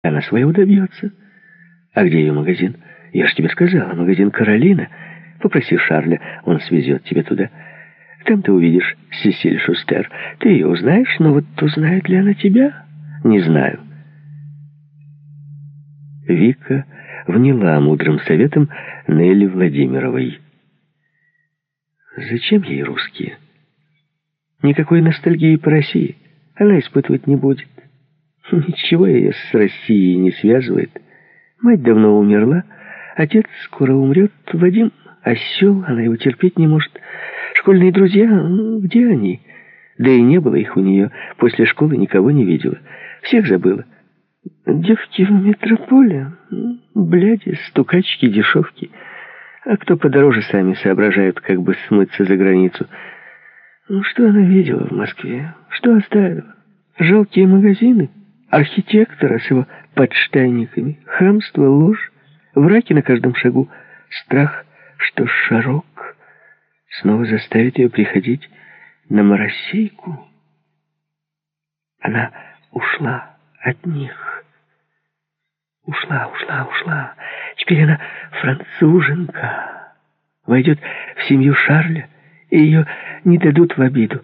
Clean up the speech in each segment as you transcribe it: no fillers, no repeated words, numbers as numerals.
Она своего добьется. А где ее магазин? Я же тебе сказала, магазин «Каролина». Попроси Шарля, он свезет тебя туда. Там ты увидишь Сесиль Шустер. Ты ее узнаешь, но вот узнает ли она тебя? Не знаю. Вика вняла мудрым советом Нелли Владимировой. Зачем ей русские? Никакой ностальгии по России она испытывать не будет. Ничего ее с Россией не связывает. Мать давно умерла, отец скоро умрет, Вадим осел, она его терпеть не может. Школьные друзья, где они? Да и не было их у нее. После школы никого не видела. Всех забыла. Девки в метрополе, бляди, стукачки, дешевки. А кто подороже, сами соображают, как бы смыться за границу. Что она видела в Москве? Что оставила? Жалкие магазины? Архитектора с его подштанниками? Хамство, ложь? Враки на каждом шагу? Страх, что Шарок снова заставит ее приходить на Моросейку? Она ушла от них. Ушла. Теперь она француженка. Войдет в семью Шарля, и ее не дадут в обиду.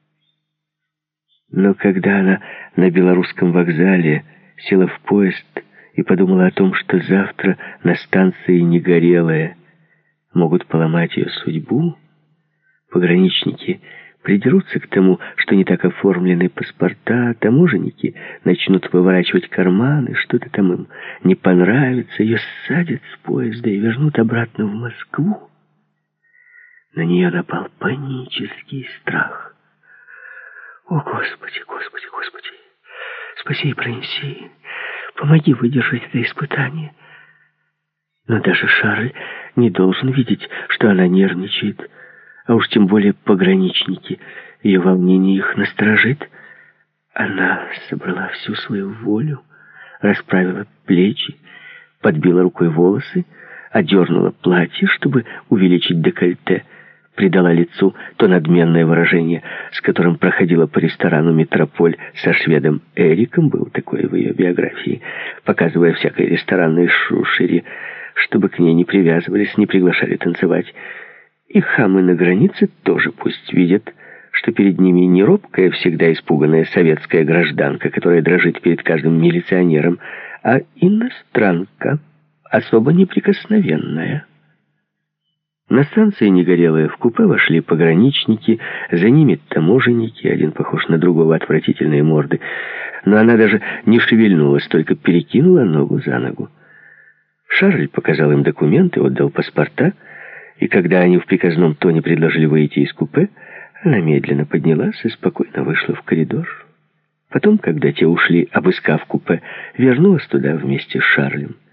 Но когда она на Белорусском вокзале села в поезд и подумала о том, что завтра на станции Негорелая могут поломать ее судьбу, пограничники придерутся к тому, что не так оформлены паспорта, таможенники начнут выворачивать карманы, что-то там им не понравится, ее ссадят с поезда и вернут обратно в Москву. На нее напал панический страх. О, Господи! Спаси и пронеси. Помоги выдержать это испытание. Но даже Шарль не должен видеть, что она нервничает. А уж тем более пограничники. Ее волнение их насторожит. Она собрала всю свою волю, расправила плечи, подбила рукой волосы, одернула платье, чтобы увеличить декольте, придала лицу то надменное выражение, с которым проходила по ресторану «Метрополь» со шведом Эриком, был такое в ее биографии, показывая всякой ресторанной шушере, чтобы к ней не привязывались, не приглашали танцевать. И хамы на границе тоже пусть видят, что перед ними не робкая, всегда испуганная советская гражданка, которая дрожит перед каждым милиционером, а иностранка, особо неприкосновенная. На станции Негорелая в купе вошли пограничники, за ними таможенники, один похож на другого, отвратительные морды. Но она даже не шевельнулась, только перекинула ногу за ногу. Шарль показал им документы, отдал паспорта, и когда они в приказном тоне предложили выйти из купе, она медленно поднялась и спокойно вышла в коридор. Потом, когда те ушли, обыскав купе, вернулась туда вместе с Шарлем.